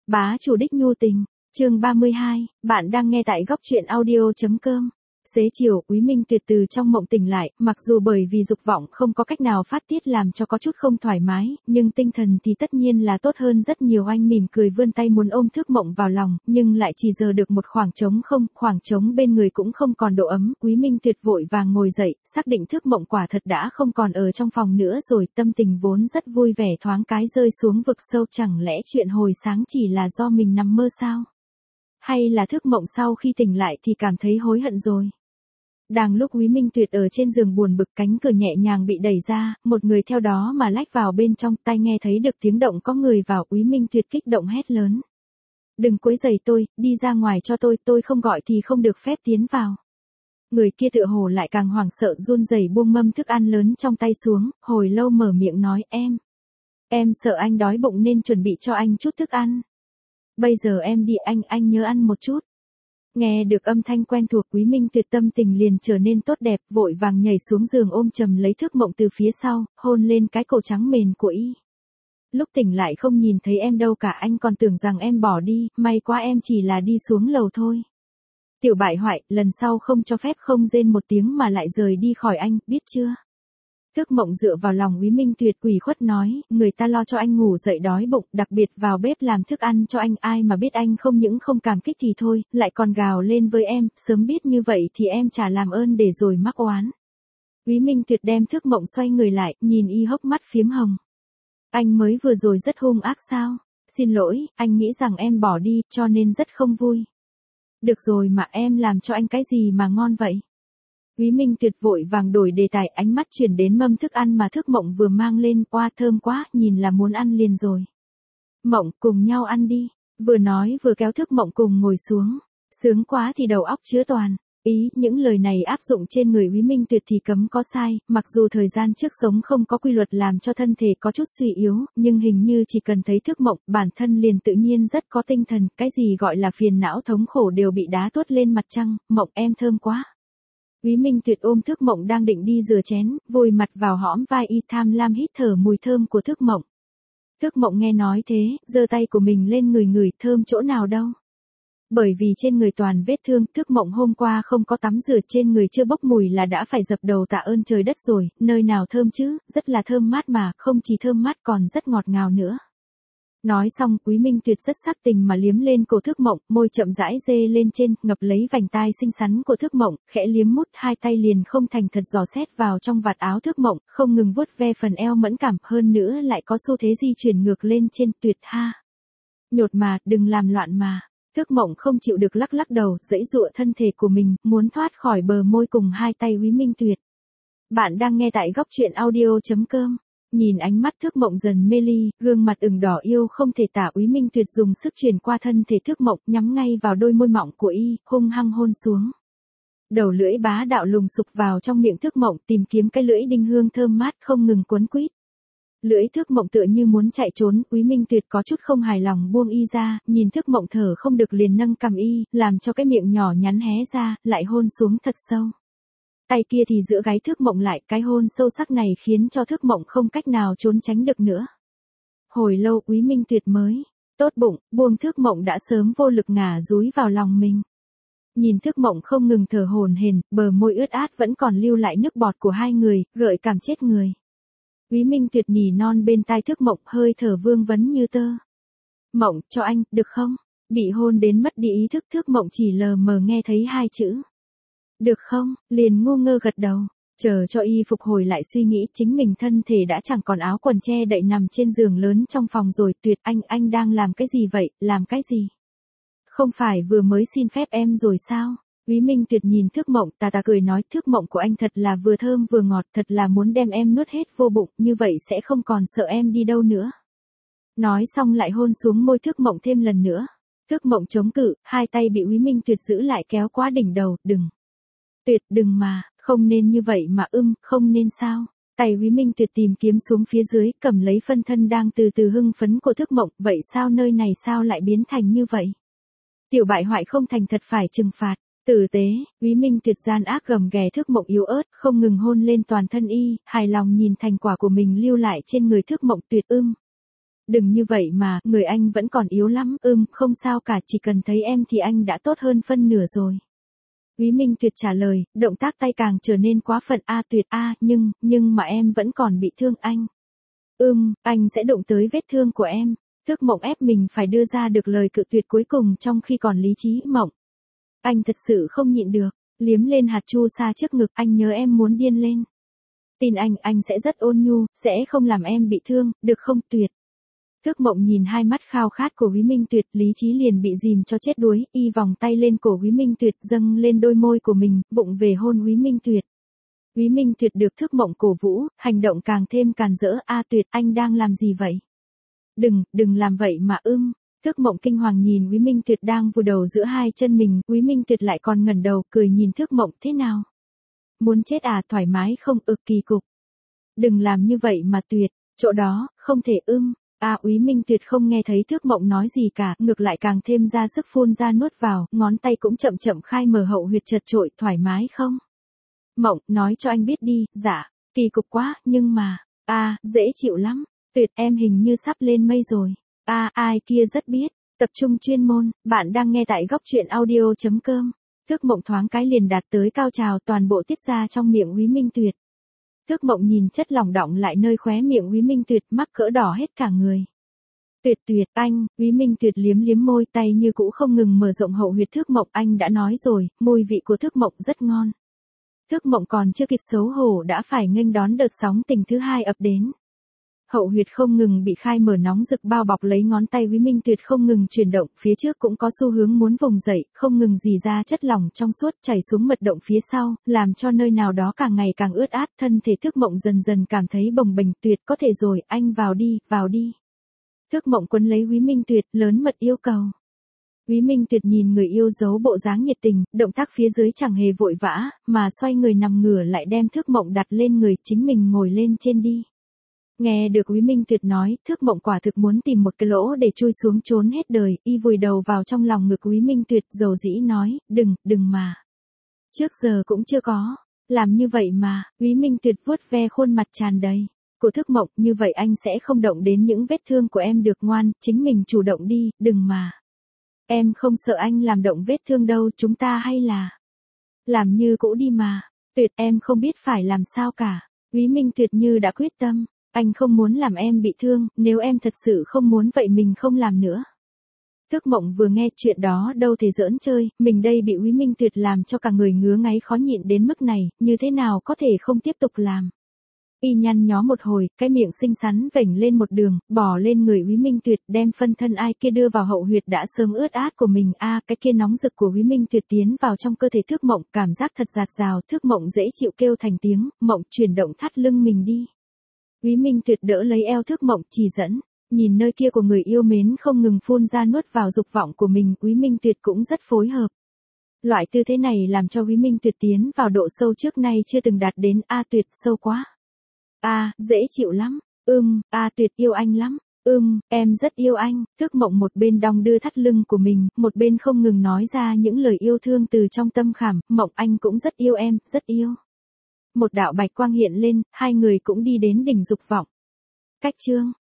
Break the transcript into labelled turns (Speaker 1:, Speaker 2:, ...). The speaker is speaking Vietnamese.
Speaker 1: Bá chủ đích nhu tình, chương 32, bạn đang nghe tại góc truyện audio.com. Xế chiều, Úy Minh Tuyệt từ trong mộng tỉnh lại, mặc dù bởi vì dục vọng không có cách nào phát tiết làm cho có chút không thoải mái, nhưng tinh thần thì tất nhiên là tốt hơn rất nhiều. Anh mỉm cười vươn tay muốn ôm Thước Mộng vào lòng, nhưng lại chỉ giờ được một khoảng trống bên người cũng không còn độ ấm. Úy Minh Tuyệt vội vàng ngồi dậy, xác định Thước Mộng quả thật đã không còn ở trong phòng nữa rồi, tâm tình vốn rất vui vẻ thoáng cái rơi xuống vực sâu. Chẳng lẽ chuyện hồi sáng chỉ là do mình nằm mơ sao? Hay là Thước Mộng sau khi tỉnh lại thì cảm thấy hối hận rồi? Đang lúc Úy Minh Tuyệt ở trên giường buồn bực, cánh cửa nhẹ nhàng bị đẩy ra, một người theo đó mà lách vào bên trong. Tai nghe thấy được tiếng động có người vào, Úy Minh Tuyệt kích động hét lớn: "Đừng quấy rầy tôi, đi ra ngoài cho tôi không gọi thì không được phép tiến vào." Người kia tựa hồ lại càng hoảng sợ, run rẩy buông mâm thức ăn lớn trong tay xuống, hồi lâu mở miệng nói: Em sợ anh đói bụng nên chuẩn bị cho anh chút thức ăn. Bây giờ em đi, anh nhớ ăn một chút." Nghe được âm thanh quen thuộc, Úy Minh Tuyệt tâm tình liền trở nên tốt đẹp, vội vàng nhảy xuống giường ôm chầm lấy Thước Mộng từ phía sau, hôn lên cái cổ trắng mềm của y. "Lúc tỉnh lại không nhìn thấy em đâu cả, anh còn tưởng rằng em bỏ đi, may quá em chỉ là đi xuống lầu thôi. Tiểu bại hoại, lần sau không cho phép không rên một tiếng mà lại rời đi khỏi anh, biết chưa?" Thước Mộng dựa vào lòng Úy Minh Tuyệt ủy khuất nói: "Người ta lo cho anh ngủ dậy đói bụng, đặc biệt vào bếp làm thức ăn cho anh, ai mà biết anh không những không cảm kích thì thôi, lại còn gào lên với em, sớm biết như vậy thì em chả làm ơn để rồi mắc oán." Úy Minh Tuyệt đem Thước Mộng xoay người lại, nhìn y hốc mắt phiếm hồng. "Anh mới vừa rồi rất hung ác sao? Xin lỗi, anh nghĩ rằng em bỏ đi, cho nên rất không vui." "Được rồi mà, em làm cho anh cái gì mà ngon vậy?" Úy Minh Tuyệt vội vàng đổi đề tài, ánh mắt chuyển đến mâm thức ăn mà Thước Mộng vừa mang lên. "Oa, thơm quá, nhìn là muốn ăn liền rồi. Mộng, cùng nhau ăn đi." Vừa nói vừa kéo Thước Mộng cùng ngồi xuống. Sướng quá thì đầu óc chứa toàn ý. Những lời này áp dụng trên người Úy Minh Tuyệt thì cấm có sai, mặc dù thời gian trước sống không có quy luật làm cho thân thể có chút suy yếu, nhưng hình như chỉ cần thấy Thước Mộng, bản thân liền tự nhiên rất có tinh thần, cái gì gọi là phiền não thống khổ đều bị đá tuốt lên mặt trăng. "Mộng, em thơm quá." Úy Minh Tuyệt ôm Thước Mộng đang định đi rửa chén, vùi mặt vào hõm vai y, tham lam hít thở mùi thơm của Thước Mộng. Thước Mộng nghe nói thế, giơ tay của mình lên ngửi, thơm chỗ nào đâu. Bởi vì trên người toàn vết thương, Thước Mộng hôm qua không có tắm rửa, trên người chưa bốc mùi là đã phải dập đầu tạ ơn trời đất rồi, nơi nào thơm chứ, rất là thơm mát mà, không chỉ thơm mát còn rất ngọt ngào nữa. Nói xong, Úy Minh Tuyệt rất sắc tình mà liếm lên cổ Thước Mộng, môi chậm rãi dê lên trên, ngập lấy vành tai xinh xắn của Thước Mộng, khẽ liếm mút, hai tay liền không thành thật dò xét vào trong vạt áo Thước Mộng, không ngừng vuốt ve phần eo mẫn cảm, hơn nữa lại có xu thế di chuyển ngược lên trên. "Tuyệt ha. Nhột mà, đừng làm loạn mà." Thước Mộng không chịu được lắc lắc đầu, giãy giụa thân thể của mình, muốn thoát khỏi bờ môi cùng hai tay Úy Minh Tuyệt. Bạn đang nghe tại góc truyện audio.com. Nhìn ánh mắt Thước Mộng dần mê ly, gương mặt ửng đỏ yêu không thể tả, Úy Minh Tuyệt dùng sức truyền qua thân thể Thước Mộng, nhắm ngay vào đôi môi mọng của y, hung hăng hôn xuống. Đầu lưỡi bá đạo lùng sục vào trong miệng Thước Mộng, tìm kiếm cái lưỡi đinh hương thơm mát không ngừng quấn quýt. Lưỡi Thước Mộng tựa như muốn chạy trốn, Úy Minh Tuyệt có chút không hài lòng buông y ra, nhìn Thước Mộng thở không được liền nâng cằm y, làm cho cái miệng nhỏ nhắn hé ra, lại hôn xuống thật sâu. Tay kia thì giữ gáy Thước Mộng lại, cái hôn sâu sắc này khiến cho Thước Mộng không cách nào trốn tránh được nữa. Hồi lâu Úy Minh Tuyệt mới tốt bụng, buông Thước Mộng đã sớm vô lực ngả dúi vào lòng mình. Nhìn Thước Mộng không ngừng thở hổn hển, bờ môi ướt át vẫn còn lưu lại nước bọt của hai người, gợi cảm chết người. Úy Minh Tuyệt nỉ non bên tai Thước Mộng, hơi thở vương vấn như tơ. "Mộng, cho anh, được không?" Bị hôn đến mất đi ý thức, Thước Mộng chỉ lờ mờ nghe thấy hai chữ "được không", liền ngu ngơ gật đầu. Chờ cho y phục hồi lại suy nghĩ, chính mình thân thể đã chẳng còn áo quần che đậy nằm trên giường lớn trong phòng rồi. "Tuyệt, anh đang làm cái gì vậy, làm cái gì? Không phải vừa mới xin phép em rồi sao?" Úy Minh Tuyệt nhìn Thước Mộng, tà tà cười nói: "Thước Mộng của anh thật là vừa thơm vừa ngọt, thật là muốn đem em nuốt hết vô bụng, như vậy sẽ không còn sợ em đi đâu nữa." Nói xong lại hôn xuống môi Thước Mộng thêm lần nữa. Thước Mộng chống cự, hai tay bị Úy Minh Tuyệt giữ lại kéo qua đỉnh đầu. "Đừng. Tuyệt, đừng mà, không nên như vậy mà, không nên sao?" Tay Úy Minh Tuyệt tìm kiếm xuống phía dưới, cầm lấy phân thân đang từ từ hưng phấn của Thước Mộng. "Vậy sao, nơi này sao lại biến thành như vậy? Tiểu bại hoại không thành thật phải trừng phạt." Tử tế, Úy Minh Tuyệt gian ác gầm ghè Thước Mộng yếu ớt, không ngừng hôn lên toàn thân y, hài lòng nhìn thành quả của mình lưu lại trên người Thước Mộng. "Tuyệt, Đừng như vậy mà, người anh vẫn còn yếu lắm, không sao cả, chỉ cần thấy em thì anh đã tốt hơn phân nửa rồi. Úy Minh Tuyệt trả lời, động tác tay càng trở nên quá phận. Tuyệt nhưng mà em vẫn còn bị thương anh. Anh sẽ đụng tới vết thương của em. Thước Mộng ép mình phải đưa ra được lời cự tuyệt cuối cùng trong khi còn lý trí. Mộng. Anh thật sự không nhịn được, liếm lên hạt chu sa trước ngực. Anh nhớ em muốn điên lên. Tin anh sẽ rất ôn nhu, sẽ không làm em bị thương, được không? Tuyệt. Thước Mộng nhìn hai mắt khao khát của Úy Minh Tuyệt, lý trí liền bị dìm cho chết đuối, y vòng tay lên cổ Úy Minh Tuyệt, dâng lên đôi môi của mình, vụng về hôn Úy Minh Tuyệt. Úy Minh Tuyệt được Thước Mộng cổ vũ, hành động càng thêm càn rỡ. Tuyệt, anh đang làm gì vậy? Đừng làm vậy mà. Thước Mộng kinh hoàng nhìn Úy Minh Tuyệt đang vùi đầu giữa hai chân mình, Úy Minh Tuyệt lại còn ngẩng đầu, cười nhìn Thước Mộng, thế nào? Muốn chết à? Thoải mái không? Kỳ cục. Đừng làm như vậy mà Tuyệt, chỗ đó, không thể. Úy Minh Tuyệt không nghe thấy Thước Mộng nói gì cả, ngược lại càng thêm ra sức phun ra nuốt vào, ngón tay cũng chậm chậm khai mở hậu huyệt chật chội. Thoải mái không? Mộng, nói cho anh biết đi. Dạ, kỳ cục quá, nhưng mà, dễ chịu lắm. Tuyệt, em hình như sắp lên mây rồi. Ai kia rất biết. Tập trung chuyên môn, bạn đang nghe tại góc truyện audio.com. Thước Mộng thoáng cái liền đạt tới cao trào, toàn bộ tiết ra trong miệng Úy Minh Tuyệt. Thước Mộng nhìn chất lỏng đọng lại nơi khóe miệng Úy Minh Tuyệt, mắc cỡ đỏ hết cả người. Tuyệt, anh. Úy Minh Tuyệt liếm liếm môi, tay như cũ không ngừng mở rộng hậu huyệt Thước Mộng. Anh đã nói rồi, mùi vị của Thước Mộng rất ngon. Thước Mộng còn chưa kịp xấu hổ đã phải nghênh đón đợt sóng tình thứ hai ập đến. Hậu huyệt không ngừng bị khai mở nóng rực bao bọc lấy ngón tay Úy Minh Tuyệt không ngừng chuyển động, phía trước cũng có xu hướng muốn vùng dậy, không ngừng rỉ ra chất lỏng trong suốt chảy xuống mật động phía sau, làm cho nơi nào đó càng ngày càng ướt át, thân thể Thước Mộng dần dần cảm thấy bồng bềnh. Tuyệt, có thể rồi, anh vào đi. Thước Mộng quấn lấy Úy Minh Tuyệt, lớn mật yêu cầu. Úy Minh Tuyệt nhìn người yêu giấu bộ dáng nhiệt tình, động tác phía dưới chẳng hề vội vã, mà xoay người nằm ngửa lại đem Thước Mộng đặt lên người, chính mình ngồi lên trên đi. Nghe được Úy Minh Tuyệt nói, Thước Mộng quả thực muốn tìm một cái lỗ để chui xuống trốn hết đời, y vùi đầu vào trong lòng ngực Úy Minh Tuyệt, dầu dĩ nói, đừng mà. Trước giờ cũng chưa có, làm như vậy mà. Úy Minh Tuyệt vuốt ve khuôn mặt tràn đầy của Thước Mộng, như vậy anh sẽ không động đến những vết thương của em được. Ngoan, chính mình chủ động đi, đừng mà. Em không sợ anh làm động vết thương đâu, chúng ta hay là làm như cũ đi mà. Tuyệt, em không biết phải làm sao cả. Úy Minh Tuyệt như đã quyết tâm. Anh không muốn làm em bị thương, nếu em thật sự không muốn vậy mình không làm nữa. Thước Mộng vừa nghe chuyện đó đâu thể giỡn chơi, mình đây bị Úy Minh Tuyệt làm cho cả người ngứa ngáy khó nhịn đến mức này, như thế nào có thể không tiếp tục làm. Y nhăn nhó một hồi, cái miệng xinh xắn vểnh lên một đường, bỏ lên người Úy Minh Tuyệt, đem phân thân ai kia đưa vào hậu huyệt đã sớm ướt át của mình. Cái kia nóng rực của Úy Minh Tuyệt tiến vào trong cơ thể Thước Mộng, cảm giác thật dạt dào. Thước Mộng dễ chịu kêu thành tiếng, Mộng chuyển động thắt lưng mình đi. Úy Minh Tuyệt đỡ lấy eo Thước Mộng, chỉ dẫn, nhìn nơi kia của người yêu mến không ngừng phun ra nuốt vào dục vọng của mình, Úy Minh Tuyệt cũng rất phối hợp. Loại tư thế này làm cho Úy Minh Tuyệt tiến vào độ sâu trước nay chưa từng đạt đến. Tuyệt, sâu quá. Dễ chịu lắm. Tuyệt, yêu anh lắm. Em rất yêu anh. Thước Mộng một bên đong đưa thắt lưng của mình, một bên không ngừng nói ra những lời yêu thương từ trong tâm khảm. Mộng, anh cũng rất yêu em, rất yêu. Một đạo bạch quang hiện lên, hai người cũng đi đến đỉnh dục vọng. Cách chương